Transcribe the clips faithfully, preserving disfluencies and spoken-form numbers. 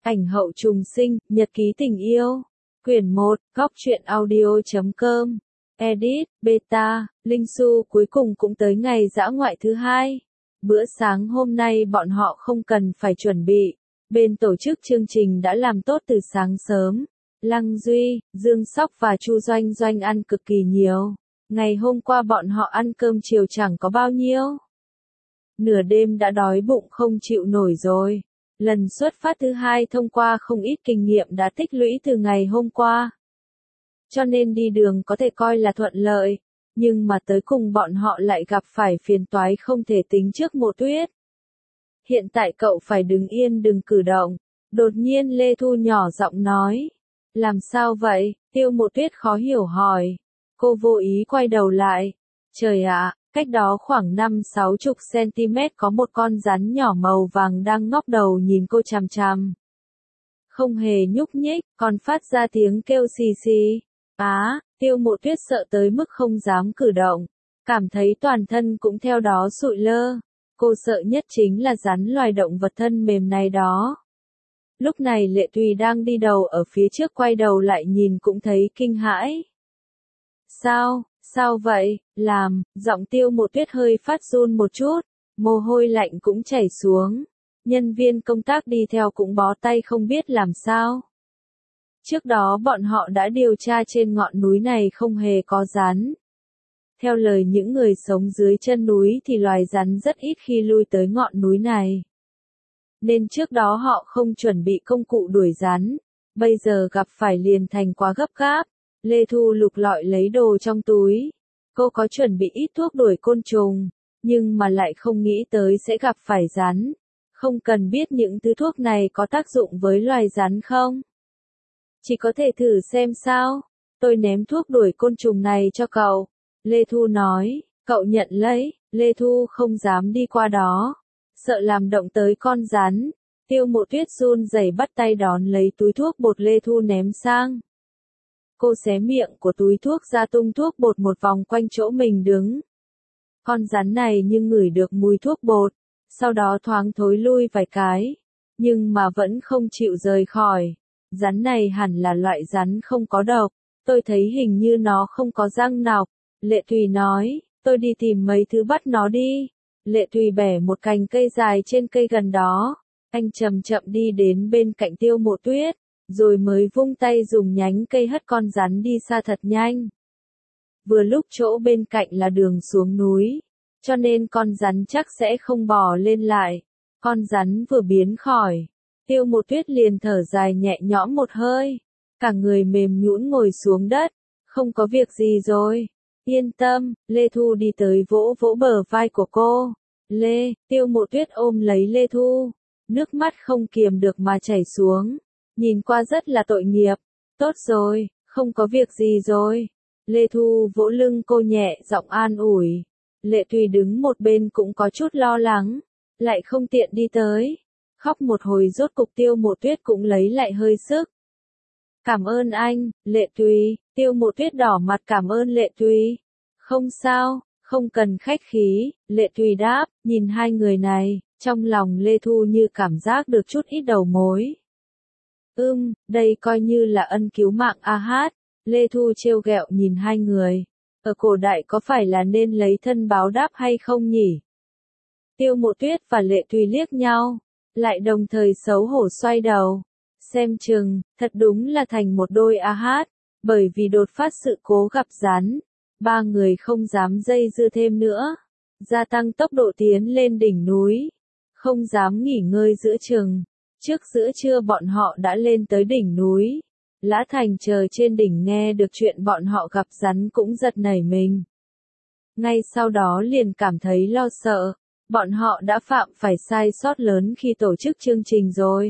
Ảnh hậu trùng sinh, nhật ký tình yêu. Quyển một, góc truyện audio chấm com. Edit, beta, Linh Su cuối cùng cũng tới ngày dã ngoại thứ hai. Bữa sáng hôm nay bọn họ không cần phải chuẩn bị. Bên tổ chức chương trình đã làm tốt từ sáng sớm. Lăng Duy, Dương Sóc và Chu Doanh Doanh ăn cực kỳ nhiều. Ngày hôm qua bọn họ ăn cơm chiều chẳng có bao nhiêu. Nửa đêm đã đói bụng không chịu nổi rồi. Lần xuất phát thứ hai thông qua không ít kinh nghiệm đã tích lũy từ ngày hôm qua. Cho nên đi đường có thể coi là thuận lợi, nhưng mà tới cùng bọn họ lại gặp phải phiền toái không thể tính trước. Mộ Tuyết, hiện tại cậu phải đứng yên đừng cử động. Đột nhiên Lê Thu nhỏ giọng nói. Làm sao vậy? Tiêu Mộ Tuyết khó hiểu hỏi. Cô vô ý quay đầu lại. Trời ạ, cách đó khoảng năm sáu chục cm có một con rắn nhỏ màu vàng đang ngóc đầu nhìn cô chằm chằm. Không hề nhúc nhích, còn phát ra tiếng kêu xì xì. Á, Tiêu Mộ Tuyết sợ tới mức không dám cử động, cảm thấy toàn thân cũng theo đó sụi lơ. Cô sợ nhất chính là rắn loài động vật thân mềm này đó. Lúc này Lệ Tùy đang đi đầu ở phía trước quay đầu lại nhìn cũng thấy kinh hãi. Sao, sao vậy, làm, giọng Tiêu Mộ Tuyết hơi phát run một chút, mồ hôi lạnh cũng chảy xuống. Nhân viên công tác đi theo cũng bó tay không biết làm sao. Trước đó bọn họ đã điều tra trên ngọn núi này không hề có rắn. Theo lời những người sống dưới chân núi thì loài rắn rất ít khi lui tới ngọn núi này. Nên trước đó họ không chuẩn bị công cụ đuổi rắn, bây giờ gặp phải liền thành quá gấp gáp. Lê Thu lục lọi lấy đồ trong túi. Cô có chuẩn bị ít thuốc đuổi côn trùng, nhưng mà lại không nghĩ tới sẽ gặp phải rắn. Không cần biết những thứ thuốc này có tác dụng với loài rắn không? Chỉ có thể thử xem sao. Tôi ném thuốc đuổi côn trùng này cho cậu. Lê Thu nói, cậu nhận lấy. Lê Thu không dám đi qua đó, sợ làm động tới con rắn. Tiêu Mộ Tuyết run rẩy bắt tay đón lấy túi thuốc bột Lê Thu ném sang. Cô xé miệng của túi thuốc ra tung thuốc bột một vòng quanh chỗ mình đứng. Con rắn này nhưng ngửi được mùi thuốc bột, sau đó thoáng thối lui vài cái, nhưng mà vẫn không chịu rời khỏi. Rắn này hẳn là loại rắn không có độc, tôi thấy hình như nó không có răng nọc. Lệ Tùy nói, tôi đi tìm mấy thứ bắt nó đi. Lệ Tùy bẻ một cành cây dài trên cây gần đó, anh chậm chậm đi đến bên cạnh Tiêu Mộ Tuyết, rồi mới vung tay dùng nhánh cây hất con rắn đi xa thật nhanh. Vừa lúc chỗ bên cạnh là đường xuống núi, cho nên con rắn chắc sẽ không bò lên lại. Con rắn vừa biến khỏi, Tiêu Mộ Tuyết liền thở dài nhẹ nhõm một hơi, cả người mềm nhũn ngồi xuống đất, không có việc gì rồi, yên tâm. Lê Thu đi tới vỗ vỗ bờ vai của cô. Lê, Tiêu Mộ Tuyết ôm lấy Lê Thu, nước mắt không kiềm được mà chảy xuống, nhìn qua rất là tội nghiệp. Tốt rồi, không có việc gì rồi. Lê Thu vỗ lưng cô nhẹ giọng an ủi. Lệ Tùy đứng một bên cũng có chút lo lắng, lại không tiện đi tới. Khóc một hồi rốt cục Tiêu Mộ Tuyết cũng lấy lại hơi sức. Cảm ơn anh, Lệ Tùy. Tiêu Mộ Tuyết đỏ mặt cảm ơn Lệ Tùy. Không sao, không cần khách khí, Lệ Tùy đáp. Nhìn hai người này, trong lòng Lê Thu như cảm giác được chút ít đầu mối. Ưm, đây coi như là ân cứu mạng a hát. Lê Thu trêu ghẹo nhìn hai người. Ở cổ đại có phải là nên lấy thân báo đáp hay không nhỉ? Tiêu Mộ Tuyết và Lệ Tùy liếc nhau, lại đồng thời xấu hổ xoay đầu. Xem chừng, thật đúng là thành một đôi a hát, bởi vì đột phát sự cố gặp rắn. Ba người không dám dây dưa thêm nữa, gia tăng tốc độ tiến lên đỉnh núi. Không dám nghỉ ngơi giữa chừng. Trước giữa trưa bọn họ đã lên tới đỉnh núi. Lã Thành chờ trên đỉnh nghe được chuyện bọn họ gặp rắn cũng giật nảy mình. Ngay sau đó liền cảm thấy lo sợ, bọn họ đã phạm phải sai sót lớn khi tổ chức chương trình rồi.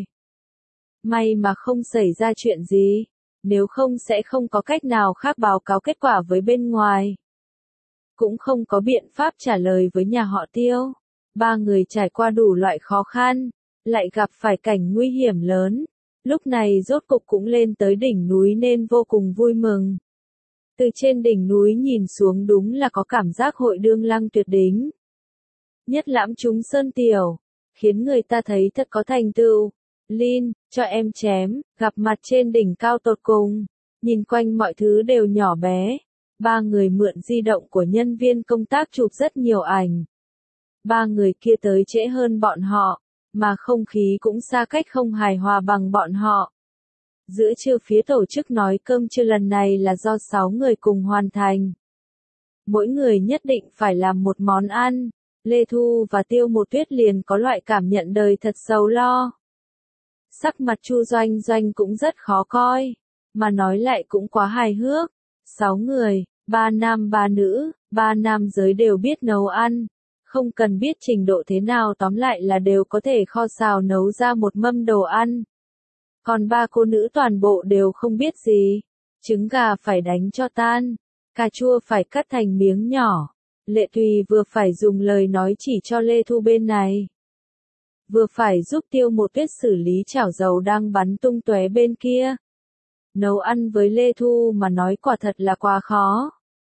May mà không xảy ra chuyện gì, nếu không sẽ không có cách nào khác báo cáo kết quả với bên ngoài. Cũng không có biện pháp trả lời với nhà họ Tiêu. Ba người trải qua đủ loại khó khăn, lại gặp phải cảnh nguy hiểm lớn. Lúc này rốt cục cũng lên tới đỉnh núi nên vô cùng vui mừng. Từ trên đỉnh núi nhìn xuống đúng là có cảm giác hội đương lăng tuyệt đỉnh. Nhất lãm chúng sơn tiểu, khiến người ta thấy thật có thành tựu. Lin, cho em chém, gặp mặt trên đỉnh cao tột cùng. Nhìn quanh mọi thứ đều nhỏ bé. Ba người mượn di động của nhân viên công tác chụp rất nhiều ảnh. Ba người kia tới trễ hơn bọn họ, mà không khí cũng xa cách không hài hòa bằng bọn họ. Giữa trưa phía tổ chức nói cơm trưa lần này là do sáu người cùng hoàn thành. Mỗi người nhất định phải làm một món ăn. Lê Thu và Tiêu Một Tuyết liền có loại cảm nhận đời thật sầu lo. Sắc mặt Chu Doanh Doanh cũng rất khó coi, mà nói lại cũng quá hài hước. Sáu người, ba nam ba nữ, ba nam giới đều biết nấu ăn. Không cần biết trình độ thế nào, tóm lại là đều có thể kho xào nấu ra một mâm đồ ăn. Còn ba cô nữ toàn bộ đều không biết gì. Trứng gà phải đánh cho tan, cà chua phải cắt thành miếng nhỏ. Lệ Tùy vừa phải dùng lời nói chỉ cho Lê Thu bên này, vừa phải giúp Tiêu Một Tuyết xử lý chảo dầu đang bắn tung tóe bên kia. Nấu ăn với Lê Thu mà nói quả thật là quá khó.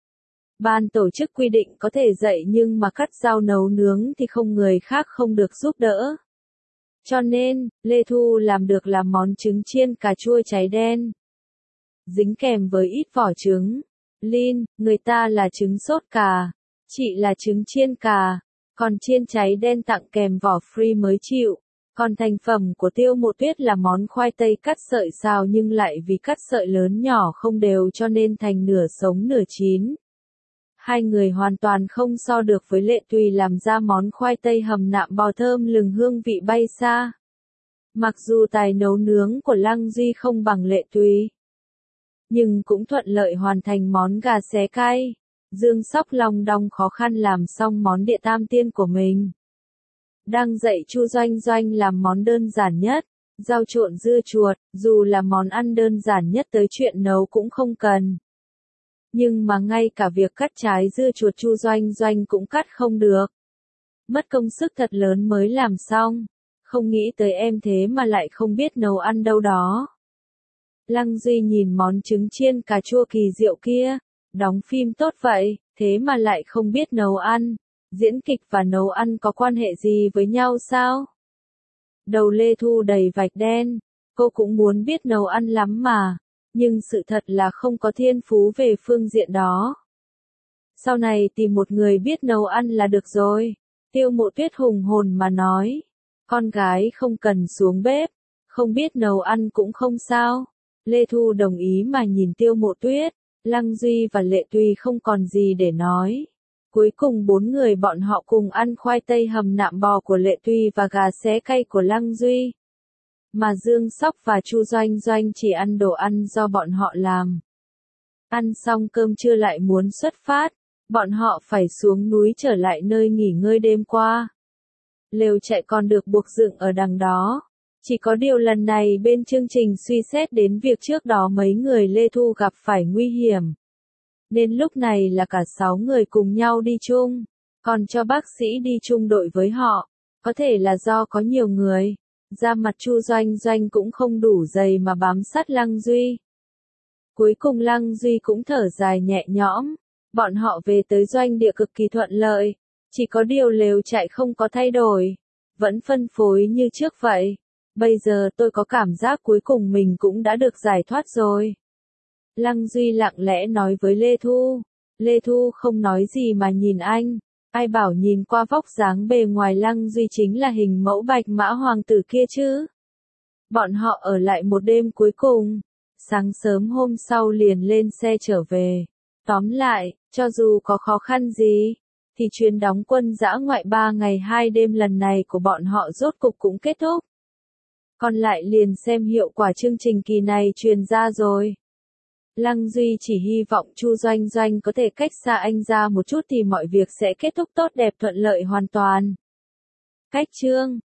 Ban tổ chức quy định có thể dạy nhưng mà cắt rau nấu nướng thì không người khác không được giúp đỡ. Cho nên, Lê Thu làm được là món trứng chiên cà chua cháy đen. Dính kèm với ít vỏ trứng. Lin, người ta là trứng sốt cà, chị là trứng chiên cà, còn chiên cháy đen tặng kèm vỏ free mới chịu. Còn thành phẩm của Tiêu Một Tuyết là món khoai tây cắt sợi xào nhưng lại vì cắt sợi lớn nhỏ không đều cho nên thành nửa sống nửa chín. Hai người hoàn toàn không so được với Lệ Tùy làm ra món khoai tây hầm nạm bò thơm lừng hương vị bay xa. Mặc dù tài nấu nướng của Lăng Duy không bằng Lệ Tùy, nhưng cũng thuận lợi hoàn thành món gà xé cay. Dương Sóc Long đong khó khăn làm xong món địa tam tiên của mình. Đang dạy Chu Doanh Doanh làm món đơn giản nhất, rau trộn dưa chuột, dù là món ăn đơn giản nhất tới chuyện nấu cũng không cần. Nhưng mà ngay cả việc cắt trái dưa chuột Chu Doanh Doanh cũng cắt không được. Mất công sức thật lớn mới làm xong, không nghĩ tới em thế mà lại không biết nấu ăn đâu đó. Lăng Duy nhìn món trứng chiên cà chua kỳ diệu kia, đóng phim tốt vậy, thế mà lại không biết nấu ăn. Diễn kịch và nấu ăn có quan hệ gì với nhau sao? Đầu Lê Thu đầy vạch đen, cô cũng muốn biết nấu ăn lắm mà, nhưng sự thật là không có thiên phú về phương diện đó. Sau này tìm một người biết nấu ăn là được rồi. Tiêu Mộ Tuyết hùng hồn mà nói, con gái không cần xuống bếp, không biết nấu ăn cũng không sao. Lê Thu đồng ý mà nhìn Tiêu Mộ Tuyết, Lăng Duy và Lệ Tùy không còn gì để nói. Cuối cùng bốn người bọn họ cùng ăn khoai tây hầm nạm bò của Lệ Tùy và gà xé cay của Lăng Duy. Mà Dương Sóc và Chu Doanh Doanh chỉ ăn đồ ăn do bọn họ làm. Ăn xong cơm trưa lại muốn xuất phát, bọn họ phải xuống núi trở lại nơi nghỉ ngơi đêm qua. Lều trại còn được buộc dựng ở đằng đó. Chỉ có điều lần này bên chương trình suy xét đến việc trước đó mấy người Lê Thu gặp phải nguy hiểm. Nên lúc này là cả sáu người cùng nhau đi chung, còn cho bác sĩ đi chung đội với họ. Có thể là do có nhiều người, da mặt Chu Doanh Doanh cũng không đủ dày mà bám sát Lăng Duy. Cuối cùng Lăng Duy cũng thở dài nhẹ nhõm, bọn họ về tới doanh địa cực kỳ thuận lợi, chỉ có điều lều trại không có thay đổi, vẫn phân phối như trước vậy. Bây giờ tôi có cảm giác cuối cùng mình cũng đã được giải thoát rồi. Lăng Duy lặng lẽ nói với Lê Thu. Lê Thu không nói gì mà nhìn anh. Ai bảo nhìn qua vóc dáng bề ngoài Lăng Duy chính là hình mẫu bạch mã hoàng tử kia chứ. Bọn họ ở lại một đêm cuối cùng. Sáng sớm hôm sau liền lên xe trở về. Tóm lại, cho dù có khó khăn gì, thì chuyến đóng quân dã ngoại ba ngày hai đêm lần này của bọn họ rốt cục cũng kết thúc. Còn lại liền xem hiệu quả chương trình kỳ này truyền ra rồi. Lăng Duy chỉ hy vọng Chu Doanh Doanh có thể cách xa anh ra một chút thì mọi việc sẽ kết thúc tốt đẹp thuận lợi hoàn toàn. Cách chương